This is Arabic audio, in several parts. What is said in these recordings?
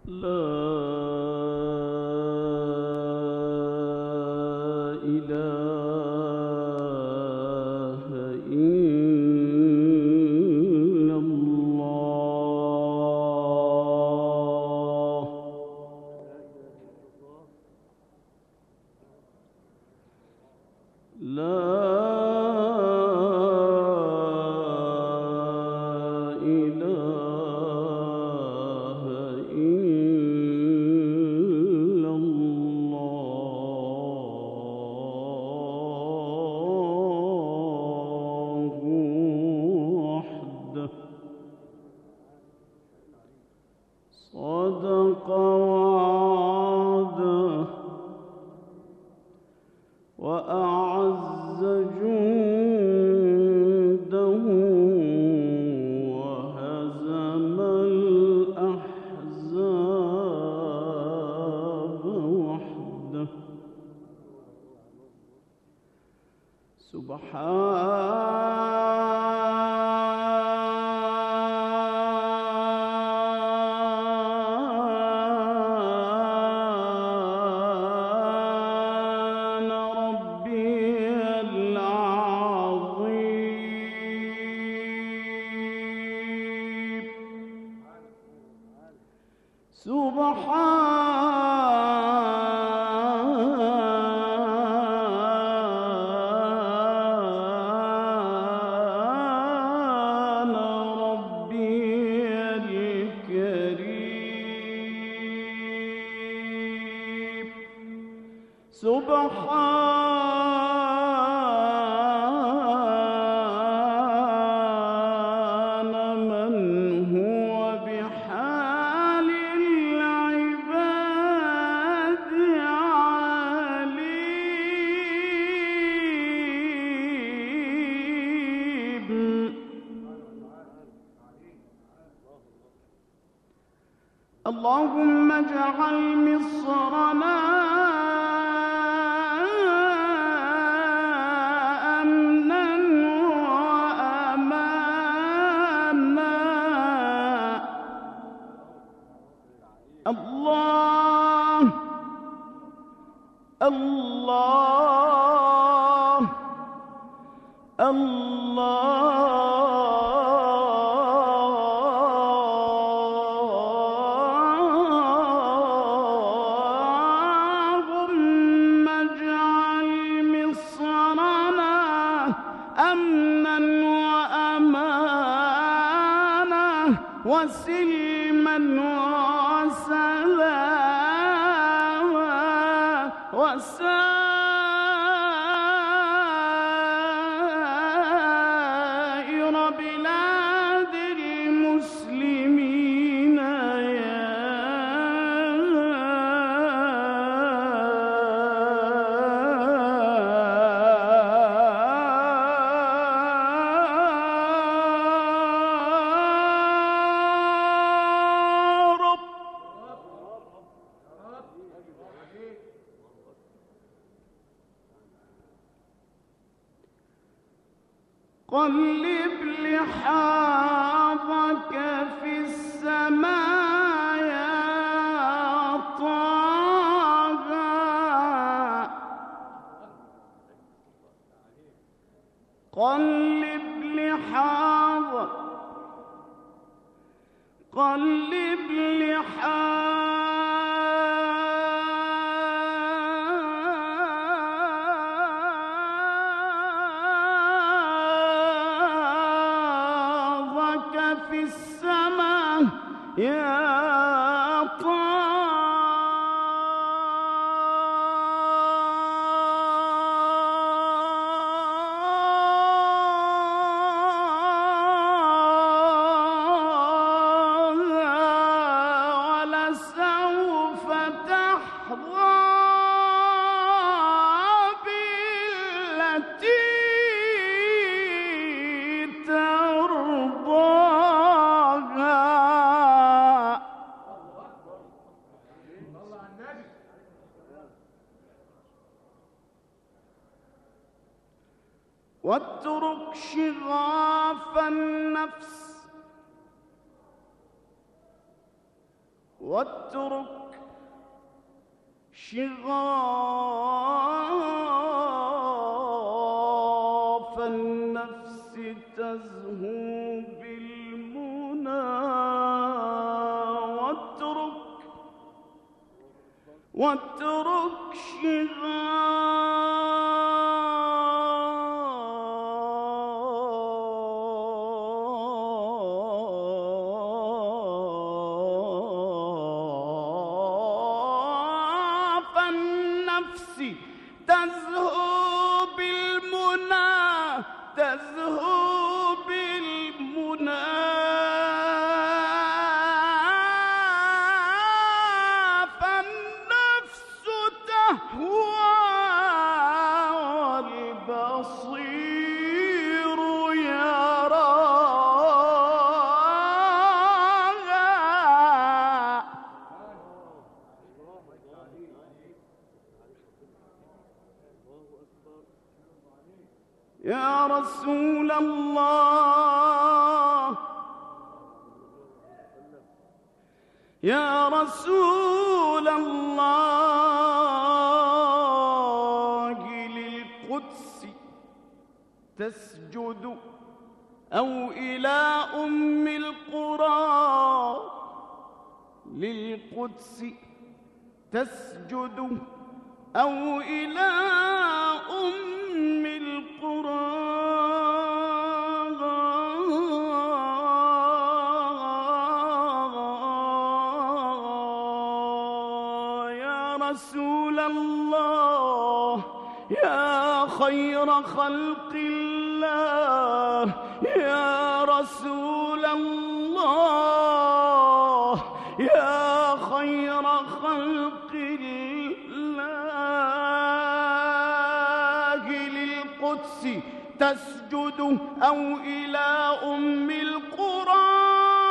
إله إلا الله. لا إله إلا الله وحده. صدق وعده وأعز جنده وهزم الأحزاب وحده. سبحان ربي العظيم. سبحان ربي الكريم. سبحان من هو بحال العباد عليم. اللهم اجعل مصرنا أمنا وأمانا. الله الله اللهم اجعل مصرنا أمنا وأمانا وسلما وسلاما وسائر بلاد المسلمين يا رب. قلب لحاظك في السماء يا طه. قلب لحاظك قلب لحاظك في السماء يا ولسوف تحظى بالتي ترضاها. واترك شغاف النفس واترك شغاف النفس تزهو بالمنى واترك شغاف النفس تزهو بالمنى فالنفس تهوى والبصير يراها. يا رسول الله، يا رسول الله، للقدس تسجد أو إلى أم القرى، للقدس تسجد أو إلى أم القرى. يا رسول الله، يا خير خلق الله، يا رسول الله، يا خير خلق الله، للقدس تسجد أو إلى أم القرى.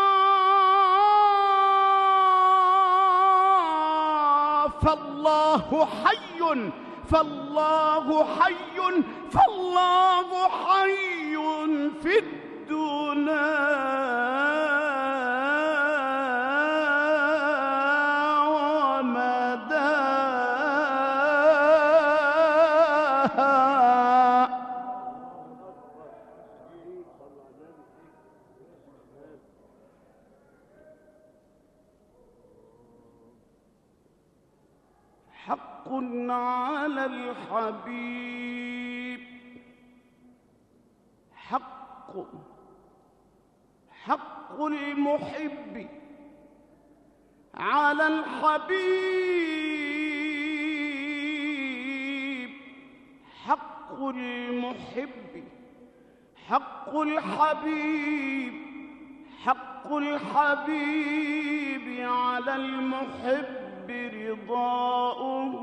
فالله حي، فالله حي، فالله حي في الدنا ومداها. حق على الحبيب، حق المحب على الحبيب، حق المحب، حق الحبيب، حق الحبيب على المحب رضاؤه.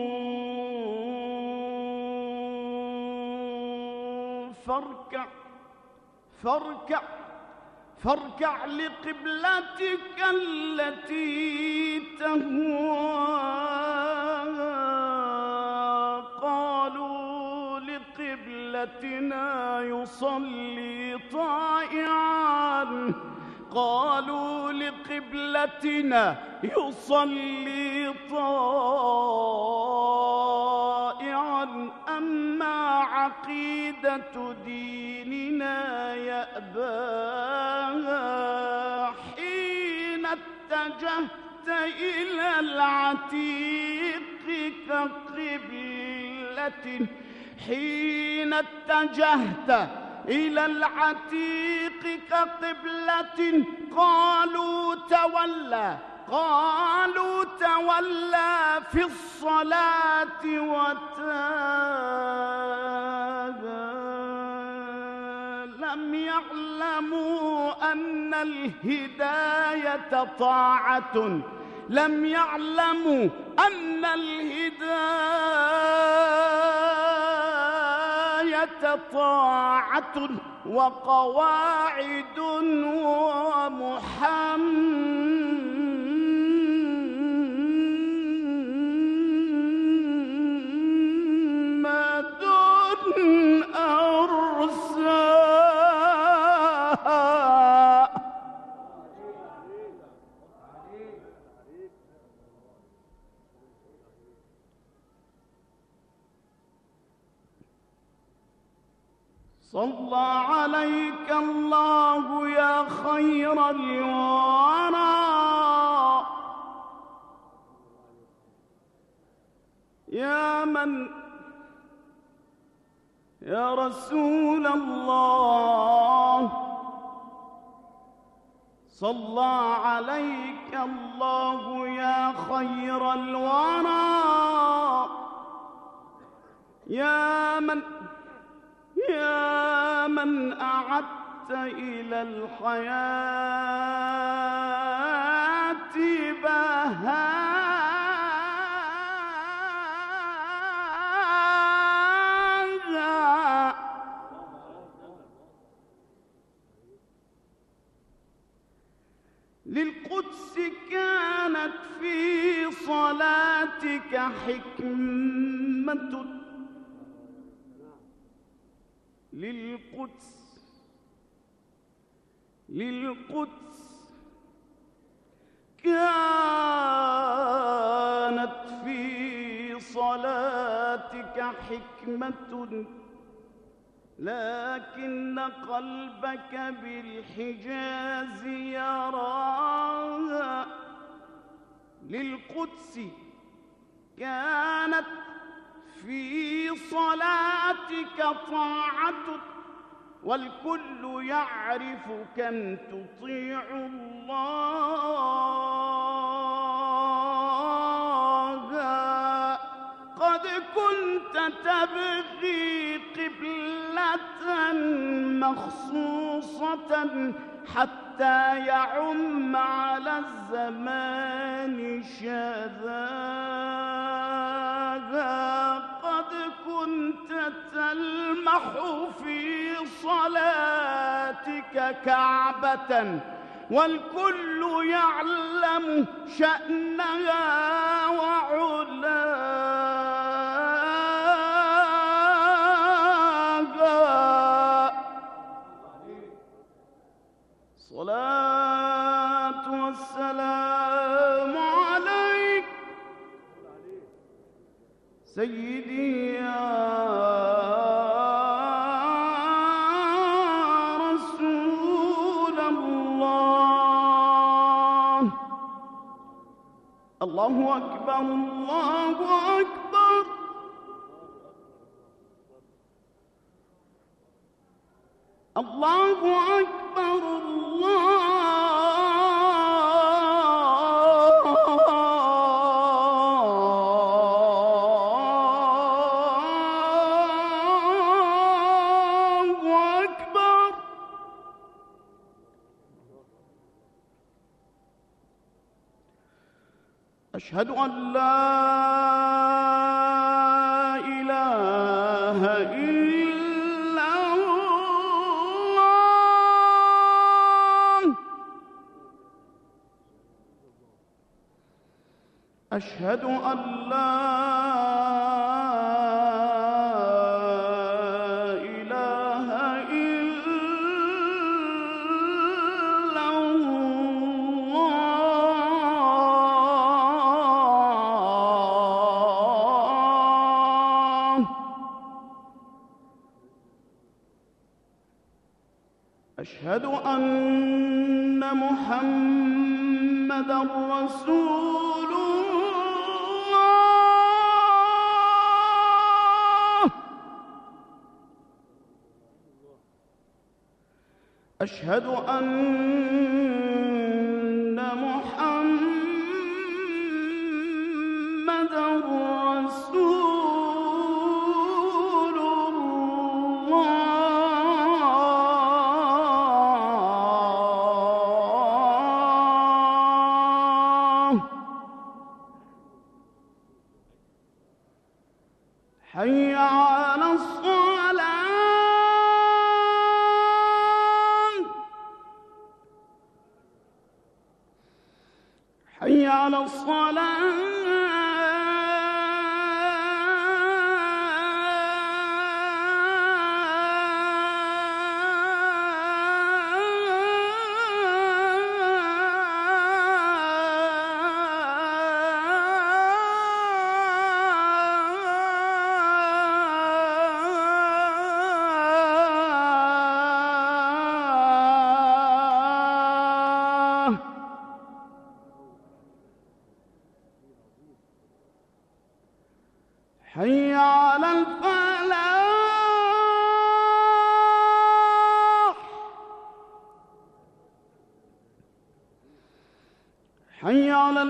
فاركع فاركع فاركع لقبلتك التي تهواها. قالوا لقبلتنا يصلي طائعا، قالوا لقبلتنا يصلي طائعا، أما عقيدة ديننا يأباها. حين اتجهت إلى العتيق كقبلة، حين اتجهت إلى العتيق كقبلة، قالوا تولى، قالوا تولى في الصلاة وتابى. لم يعلموا أن الهداية طاعة، لم يعلموا أن الهداية طاعة وقواعد ومحمد أرساها. صلى عليك الله يا خير الورى يا رسول الله. صلى عليك الله يا خير الورى يا من أعدت إلى الحياة بهاء للقدس كانت في صلاتك حكمة للقدس كانت في صلاتك حكمة لكن قلبك بالحجاز يراها. للقدس كانت في صلاتك طاعة والكل يعرف كم تطيع الله. قد كنت تبغي قبلة مخصوصة حتى يعم على الزمان شذاها. قد كنت تلمح في صلاتك كعبة والكل يعلم شأنها وعلاها. صلاة والسلام عليك سيدي يا رسول الله. الله أكبر الله أكبر. الله أكبر الله أكبر. أشهد أن لا إله إلا الله. أشهد أن لا إله إلا الله. أشهد أن محمدًا رسول الله. أشهد أن محمدًا رسول الله. حي على الصلاة. حي على الصلاة. حي على الفلاح حي على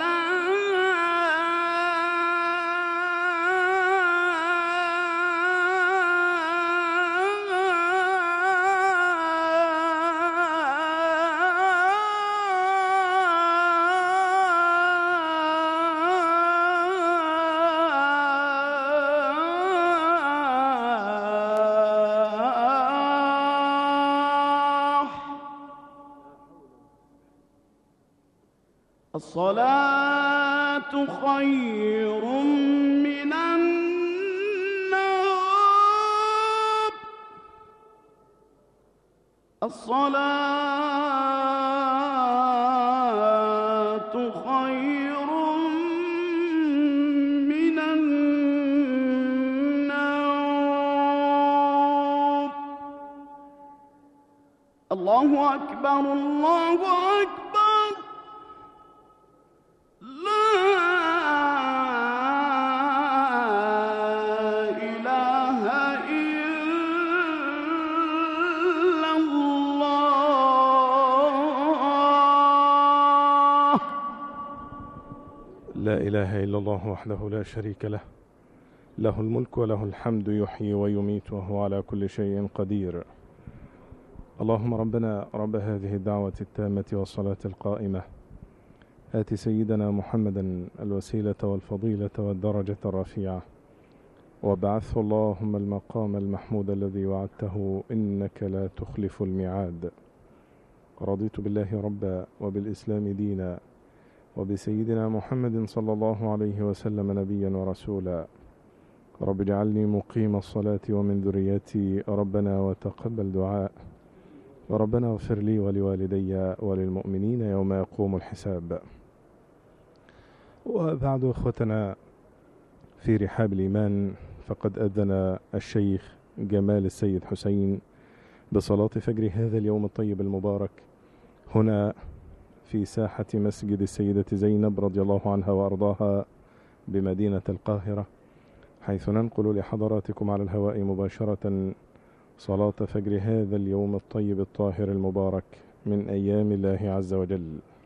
الصلاة خير من النوم. الصلاة خير من النوم. الله أكبر الله أكبر. لا إله إلا الله وحده لا شريك له، له الملك وله الحمد، يحيي ويميت وهو على كل شيء قدير. اللهم ربنا رب هذه الدعوة التامة والصلاة القائمة، آت سيدنا محمدا الوسيلة والفضيلة والدرجة الرفيعة، وابعثه اللهم المقام المحمود الذي وعدته إنك لا تخلف الميعاد. رضيت بالله ربا وبالإسلام دينا وبسيدنا محمد صلى الله عليه وسلم نبيا ورسولا. رب اجعلني مقيم الصلاة ومن ذريتي ربنا وتقبل دعاء، وربنا اغفر لي ولوالدي وللمؤمنين يوم يقوم الحساب. وبعد إخوتنا في رحاب الإيمان، فقد أذن الشيخ جمال السيد حسين بصلاة فجر هذا اليوم الطيب المبارك هنا في ساحة مسجد السيدة زينب رضي الله عنها وأرضاها بمدينة القاهرة، حيث ننقل لحضراتكم على الهواء مباشرة صلاة فجر هذا اليوم الطيب الطاهر المبارك من أيام الله عز وجل.